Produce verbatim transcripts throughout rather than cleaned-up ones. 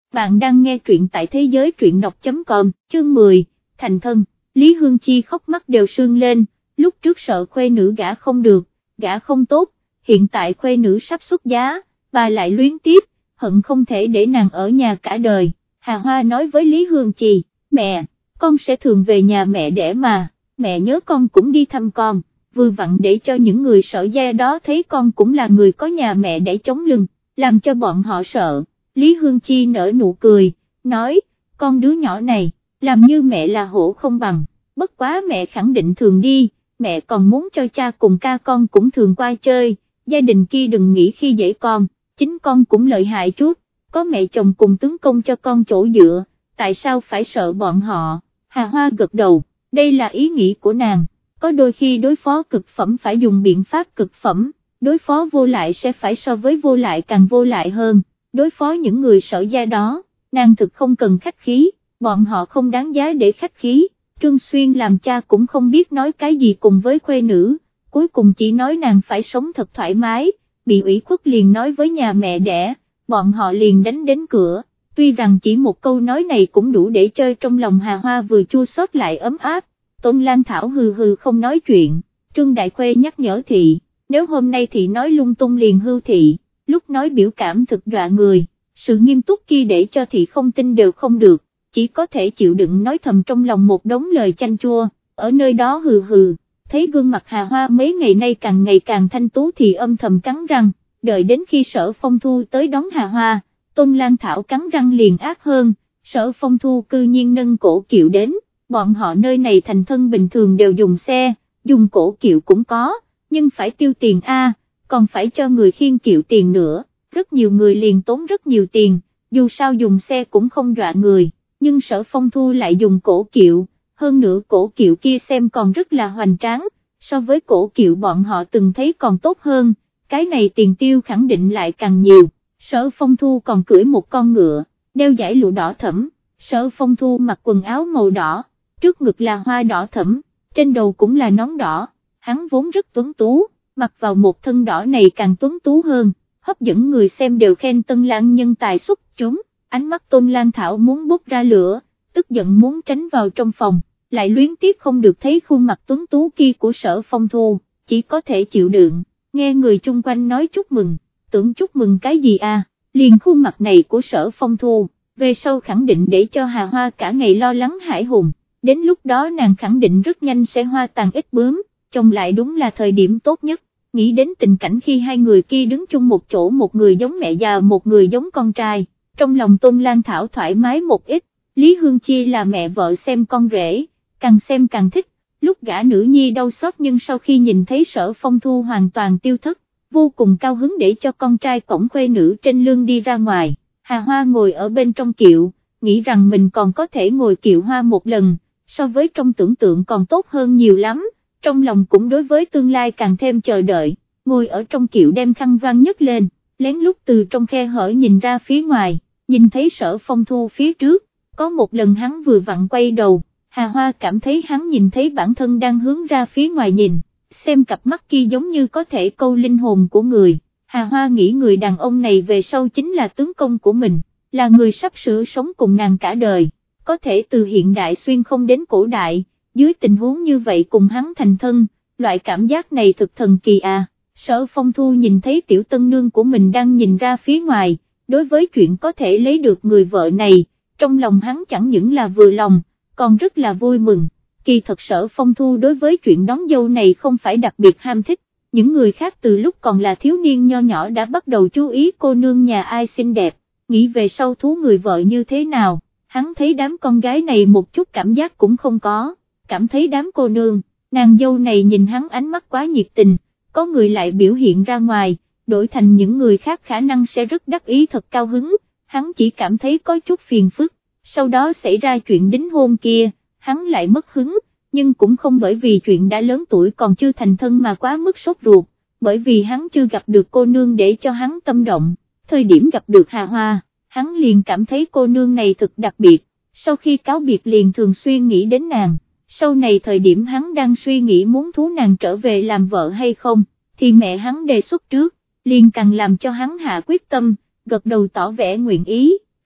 bạn đang nghe truyện tại thế giới truyện đọc chấm com, chương mười, thành thân. Lý Hương Chi khóc mắt đều sưng lên, lúc trước sợ khuê nữ gả không được, gả không tốt, hiện tại khuê nữ sắp xuất giá, bà lại luyến tiếp, hận không thể để nàng ở nhà cả đời. Hà Hoa nói với Lý Hương Chi, mẹ, con sẽ thường về nhà mẹ đẻ mà, mẹ nhớ con cũng đi thăm con, vừa vặn để cho những người Sở gia đó thấy con cũng là người có nhà mẹ để chống lưng, làm cho bọn họ sợ. Lý Hương Chi nở nụ cười, nói, con đứa nhỏ này, làm như mẹ là hổ không bằng, bất quá mẹ khẳng định thường đi, mẹ còn muốn cho cha cùng ca con cũng thường qua chơi, gia đình kia đừng nghĩ khi dễ con, chính con cũng lợi hại chút, có mẹ chồng cùng tướng công cho con chỗ dựa, tại sao phải sợ bọn họ. Hà Hoa gật đầu, đây là ý nghĩ của nàng, có đôi khi đối phó cực phẩm phải dùng biện pháp cực phẩm, đối phó vô lại sẽ phải so với vô lại càng vô lại hơn. Đối phó những người Sở gia đó, nàng thực không cần khách khí, bọn họ không đáng giá để khách khí. Trương Xuyên làm cha cũng không biết nói cái gì cùng với khuê nữ, cuối cùng chỉ nói nàng phải sống thật thoải mái, bị ủy khuất liền nói với nhà mẹ đẻ, bọn họ liền đánh đến cửa, tuy rằng chỉ một câu nói này cũng đủ để chơi trong lòng Hà Hoa vừa chua xót lại ấm áp. Tôn Lan Thảo hừ hừ không nói chuyện, Trương Đại Khuê nhắc nhở thị, nếu hôm nay thị nói lung tung liền hưu thị. Lúc nói biểu cảm thực dọa người, sự nghiêm túc kia để cho thị không tin đều không được, chỉ có thể chịu đựng nói thầm trong lòng một đống lời chanh chua, ở nơi đó hừ hừ, thấy gương mặt Hà Hoa mấy ngày nay càng ngày càng thanh tú thì âm thầm cắn răng, đợi đến khi Sở Phong Thu tới đón Hà Hoa, Tôn Lan Thảo cắn răng liền ác hơn, Sở Phong Thu cư nhiên nâng cổ kiệu đến, bọn họ nơi này thành thân bình thường đều dùng xe, dùng cổ kiệu cũng có, nhưng phải tiêu tiền a. Còn phải cho người khiêng kiệu tiền nữa, rất nhiều người liền tốn rất nhiều tiền, dù sao dùng xe cũng không dọa người, nhưng Sở Phong Thu lại dùng cổ kiệu, hơn nữa cổ kiệu kia xem còn rất là hoành tráng, so với cổ kiệu bọn họ từng thấy còn tốt hơn, cái này tiền tiêu khẳng định lại càng nhiều. Sở Phong Thu còn cưỡi một con ngựa, đeo dải lụa đỏ thẫm, Sở Phong Thu mặc quần áo màu đỏ, trước ngực là hoa đỏ thẫm, trên đầu cũng là nón đỏ, hắn vốn rất tuấn tú, mặc vào một thân đỏ này càng tuấn tú hơn, hấp dẫn người xem đều khen Tân Lan nhân tài xuất chúng. Ánh mắt Tôn Lan Thảo muốn bốc ra lửa, tức giận muốn tránh vào trong phòng, lại luyến tiếc không được thấy khuôn mặt tuấn tú kia của Sở Phong Thu, chỉ có thể chịu đựng, nghe người chung quanh nói chúc mừng, tưởng chúc mừng cái gì à, liền khuôn mặt này của Sở Phong Thu, về sau khẳng định để cho Hà Hoa cả ngày lo lắng hãi hùng, đến lúc đó nàng khẳng định rất nhanh sẽ hoa tàn ít bướm, trông lại đúng là thời điểm tốt nhất. Nghĩ đến tình cảnh khi hai người kia đứng chung một chỗ, một người giống mẹ già một người giống con trai, trong lòng Tôn Lan Thảo thoải mái một ít. Lý Hương Chi là mẹ vợ xem con rể, càng xem càng thích, lúc gả nữ nhi đau xót nhưng sau khi nhìn thấy Sở Phong Thu hoàn toàn tiêu thất, vô cùng cao hứng để cho con trai cõng khuê nữ trên lưng đi ra ngoài. Hà Hoa ngồi ở bên trong kiệu, nghĩ rằng mình còn có thể ngồi kiệu hoa một lần, so với trong tưởng tượng còn tốt hơn nhiều lắm. Trong lòng cũng đối với tương lai càng thêm chờ đợi, ngồi ở trong kiệu đem khăn voan nhấc lên, lén lút từ trong khe hở nhìn ra phía ngoài, nhìn thấy Sở Phong Thu phía trước, có một lần hắn vừa vặn quay đầu, Hà Hoa cảm thấy hắn nhìn thấy bản thân đang hướng ra phía ngoài nhìn, xem cặp mắt kia giống như có thể câu linh hồn của người. Hà Hoa nghĩ người đàn ông này về sau chính là tướng công của mình, là người sắp sửa sống cùng nàng cả đời, có thể từ hiện đại xuyên không đến cổ đại. Dưới tình huống như vậy cùng hắn thành thân, loại cảm giác này thực thần kỳ à. Sở Phong Thu nhìn thấy tiểu tân nương của mình đang nhìn ra phía ngoài, đối với chuyện có thể lấy được người vợ này, trong lòng hắn chẳng những là vừa lòng, còn rất là vui mừng. Kỳ thật Sở Phong Thu đối với chuyện đón dâu này không phải đặc biệt ham thích, những người khác từ lúc còn là thiếu niên nho nhỏ đã bắt đầu chú ý cô nương nhà ai xinh đẹp, nghĩ về sau thú người vợ như thế nào, hắn thấy đám con gái này một chút cảm giác cũng không có. Cảm thấy đám cô nương, nàng dâu này nhìn hắn ánh mắt quá nhiệt tình, có người lại biểu hiện ra ngoài, đổi thành những người khác khả năng sẽ rất đắc ý thật cao hứng, hắn chỉ cảm thấy có chút phiền phức, sau đó xảy ra chuyện đính hôn kia, hắn lại mất hứng, nhưng cũng không bởi vì chuyện đã lớn tuổi còn chưa thành thân mà quá mức sốt ruột, bởi vì hắn chưa gặp được cô nương để cho hắn tâm động, thời điểm gặp được Hà Hoa, hắn liền cảm thấy cô nương này thực đặc biệt, sau khi cáo biệt liền thường xuyên nghĩ đến nàng. Sau này thời điểm hắn đang suy nghĩ muốn thú nàng trở về làm vợ hay không, thì mẹ hắn đề xuất trước, liền càng làm cho hắn hạ quyết tâm, gật đầu tỏ vẻ nguyện ý,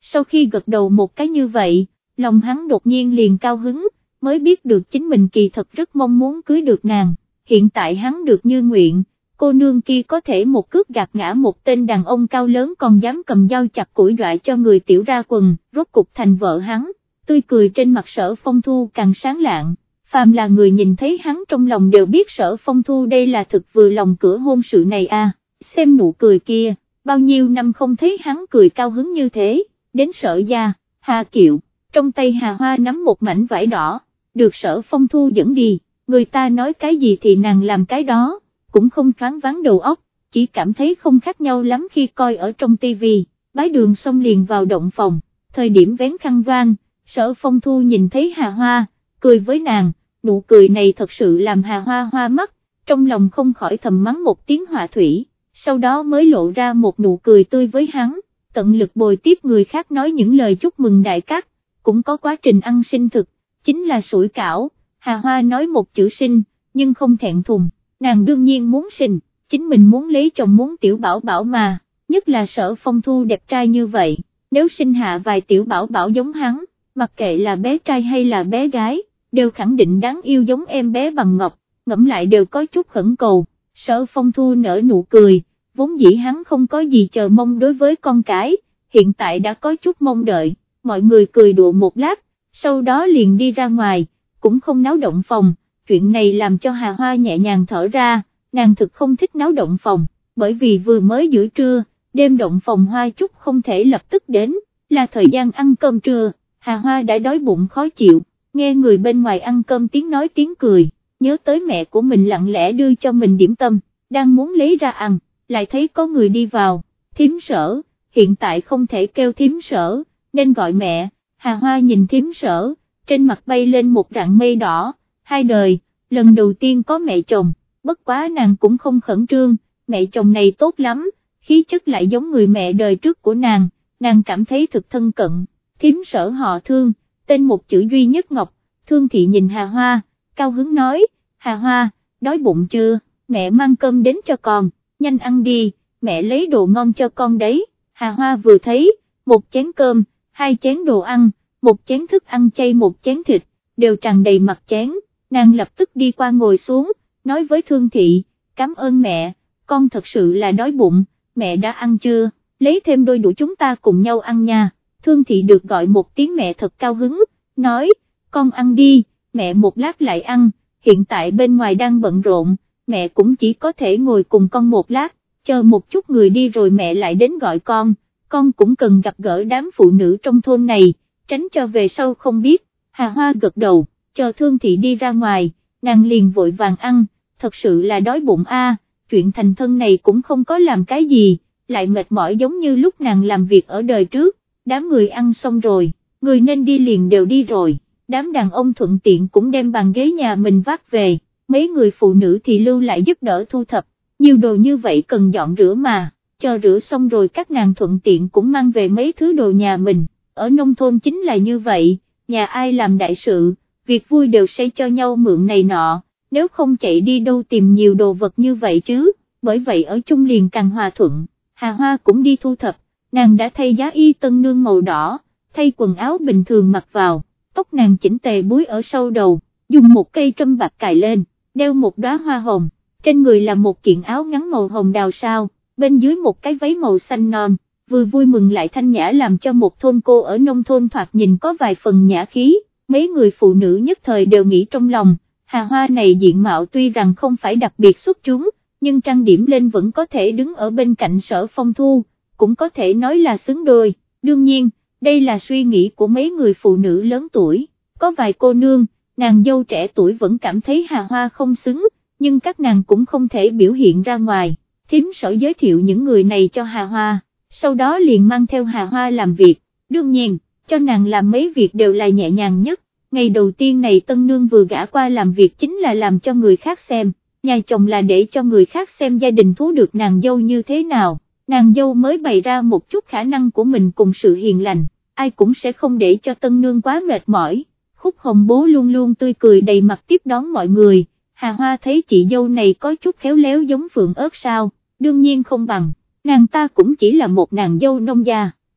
sau khi gật đầu một cái như vậy, lòng hắn đột nhiên liền cao hứng, mới biết được chính mình kỳ thật rất mong muốn cưới được nàng, hiện tại hắn được như nguyện, cô nương kia có thể một cước gạt ngã một tên đàn ông cao lớn còn dám cầm dao chặt củi dọa cho người tiểu ra quần, rốt cục thành vợ hắn, tươi cười trên mặt Sở Phong Thu càng sáng lạng, phàm là người nhìn thấy hắn trong lòng đều biết Sở Phong Thu đây là thực vừa lòng cửa hôn sự này à, xem nụ cười kia, bao nhiêu năm không thấy hắn cười cao hứng như thế, đến Sở gia, Hà Kiệu, trong tay Hà Hoa nắm một mảnh vải đỏ, được Sở Phong Thu dẫn đi, người ta nói cái gì thì nàng làm cái đó, cũng không thoáng váng đầu óc, chỉ cảm thấy không khác nhau lắm khi coi ở trong tivi, bái đường xong liền vào động phòng, thời điểm vén khăn vang, Sở Phong Thu nhìn thấy Hà Hoa, cười với nàng, nụ cười này thật sự làm Hà Hoa hoa mắt, trong lòng không khỏi thầm mắng một tiếng họa thủy, sau đó mới lộ ra một nụ cười tươi với hắn, tận lực bồi tiếp người khác nói những lời chúc mừng đại cát, cũng có quá trình ăn sinh thực, chính là sủi cảo, Hà Hoa nói một chữ sinh, nhưng không thẹn thùng, nàng đương nhiên muốn sinh, chính mình muốn lấy chồng muốn tiểu bảo bảo mà, nhất là Sở Phong Thu đẹp trai như vậy, nếu sinh hạ vài tiểu bảo bảo giống hắn, mặc kệ là bé trai hay là bé gái, đều khẳng định đáng yêu giống em bé bằng ngọc, ngẫm lại đều có chút khẩn cầu, Sở Phong Thu nở nụ cười, vốn dĩ hắn không có gì chờ mong đối với con cái, hiện tại đã có chút mong đợi, mọi người cười đùa một lát, sau đó liền đi ra ngoài, cũng không náo động phòng, chuyện này làm cho Hà Hoa nhẹ nhàng thở ra, nàng thực không thích náo động phòng, bởi vì vừa mới giữa trưa, đêm động phòng Hoa chút không thể lập tức đến, là thời gian ăn cơm trưa, Hà Hoa đã đói bụng khó chịu, nghe người bên ngoài ăn cơm tiếng nói tiếng cười, nhớ tới mẹ của mình lặng lẽ đưa cho mình điểm tâm, đang muốn lấy ra ăn, lại thấy có người đi vào, thím Sở, hiện tại không thể kêu thím Sở, nên gọi mẹ, Hà Hoa nhìn thím Sở, trên mặt bay lên một rạng mây đỏ, hai đời, lần đầu tiên có mẹ chồng, bất quá nàng cũng không khẩn trương, mẹ chồng này tốt lắm, khí chất lại giống người mẹ đời trước của nàng, nàng cảm thấy thực thân cận, thím Sở họ Thương, tên một chữ duy nhất Ngọc, Thương thị nhìn Hà Hoa, cao hứng nói, Hà Hoa, đói bụng chưa, mẹ mang cơm đến cho con, nhanh ăn đi, mẹ lấy đồ ngon cho con đấy, Hà Hoa vừa thấy, một chén cơm, hai chén đồ ăn, một chén thức ăn chay một chén thịt, đều tràn đầy mặt chén, nàng lập tức đi qua ngồi xuống, nói với Thương thị, cảm ơn mẹ, con thật sự là đói bụng, mẹ đã ăn chưa, lấy thêm đôi đũa chúng ta cùng nhau ăn nha, Thương thị được gọi một tiếng mẹ thật cao hứng, nói, con ăn đi, mẹ một lát lại ăn, hiện tại bên ngoài đang bận rộn, mẹ cũng chỉ có thể ngồi cùng con một lát, chờ một chút người đi rồi mẹ lại đến gọi con, con cũng cần gặp gỡ đám phụ nữ trong thôn này, tránh cho về sau không biết, Hà Hoa gật đầu, chờ Thương thị đi ra ngoài, nàng liền vội vàng ăn, thật sự là đói bụng a, chuyện thành thân này cũng không có làm cái gì, lại mệt mỏi giống như lúc nàng làm việc ở đời trước, đám người ăn xong rồi, người nên đi liền đều đi rồi, đám đàn ông thuận tiện cũng đem bàn ghế nhà mình vác về, mấy người phụ nữ thì lưu lại giúp đỡ thu thập, nhiều đồ như vậy cần dọn rửa mà, chờ rửa xong rồi các nàng thuận tiện cũng mang về mấy thứ đồ nhà mình, ở nông thôn chính là như vậy, nhà ai làm đại sự, việc vui đều sẽ cho nhau mượn này nọ, nếu không chạy đi đâu tìm nhiều đồ vật như vậy chứ, bởi vậy ở chung liền càng hòa thuận, Hà Hoa cũng đi thu thập, nàng đã thay giá y tân nương màu đỏ, thay quần áo bình thường mặc vào, tóc nàng chỉnh tề búi ở sau đầu, dùng một cây trâm bạc cài lên, đeo một đóa hoa hồng, trên người là một kiện áo ngắn màu hồng đào sao, bên dưới một cái váy màu xanh non, vừa vui mừng lại thanh nhã làm cho một thôn cô ở nông thôn thoạt nhìn có vài phần nhã khí, mấy người phụ nữ nhất thời đều nghĩ trong lòng, Hà Hoa này diện mạo tuy rằng không phải đặc biệt xuất chúng, nhưng trang điểm lên vẫn có thể đứng ở bên cạnh Sở Phong Thu, cũng có thể nói là xứng đôi, đương nhiên, đây là suy nghĩ của mấy người phụ nữ lớn tuổi, có vài cô nương, nàng dâu trẻ tuổi vẫn cảm thấy Hà Hoa không xứng, nhưng các nàng cũng không thể biểu hiện ra ngoài, thím Sở giới thiệu những người này cho Hà Hoa, sau đó liền mang theo Hà Hoa làm việc, đương nhiên, cho nàng làm mấy việc đều là nhẹ nhàng nhất, ngày đầu tiên này tân nương vừa gả qua làm việc chính là làm cho người khác xem, nhà chồng là để cho người khác xem gia đình thú được nàng dâu như thế nào, nàng dâu mới bày ra một chút khả năng của mình cùng sự hiền lành, ai cũng sẽ không để cho tân nương quá mệt mỏi, Khúc Hồng bố luôn luôn tươi cười đầy mặt tiếp đón mọi người, Hà Hoa thấy chị dâu này có chút khéo léo giống phượng ớt sao, đương nhiên không bằng, nàng ta cũng chỉ là một nàng dâu nông gia,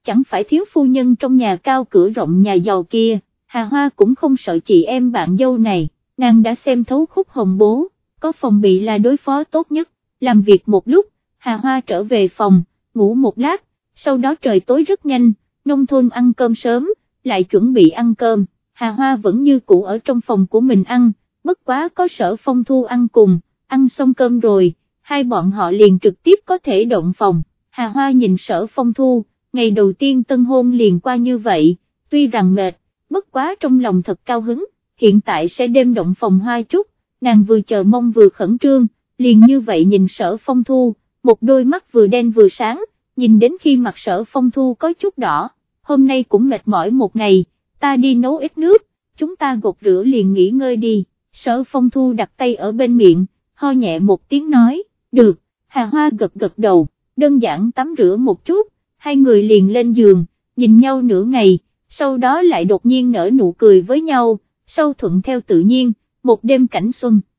chẳng phải thiếu phu nhân trong nhà cao cửa rộng nhà giàu kia. Hà Hoa cũng không sợ chị em bạn dâu này, nàng đã xem thấu Khúc Hồng bố, có phòng bị là đối phó tốt nhất. Làm việc một lúc, Hà Hoa trở về phòng, ngủ một lát, sau đó trời tối rất nhanh, nông thôn ăn cơm sớm, lại chuẩn bị ăn cơm. Hà Hoa vẫn như cũ ở trong phòng của mình ăn, bất quá có Sở Phong Thu ăn cùng, ăn xong cơm rồi, hai bọn họ liền trực tiếp có thể động phòng. Hà Hoa nhìn Sở Phong Thu, ngày đầu tiên tân hôn liền qua như vậy, tuy rằng mệt, bất quá trong lòng thật cao hứng, hiện tại sẽ đêm động phòng hoa chút, nàng vừa chờ mong vừa khẩn trương, liền như vậy nhìn Sở Phong Thu, một đôi mắt vừa đen vừa sáng, nhìn đến khi mặt Sở Phong Thu có chút đỏ, hôm nay cũng mệt mỏi một ngày, ta đi nấu ít nước, chúng ta gột rửa liền nghỉ ngơi đi. Sở Phong Thu đặt tay ở bên miệng, ho nhẹ một tiếng nói, được. Hà Hoa gật gật đầu, đơn giản tắm rửa một chút, hai người liền lên giường, nhìn nhau nửa ngày, sau đó lại đột nhiên nở nụ cười với nhau, sâu thuận theo tự nhiên, một đêm cảnh xuân.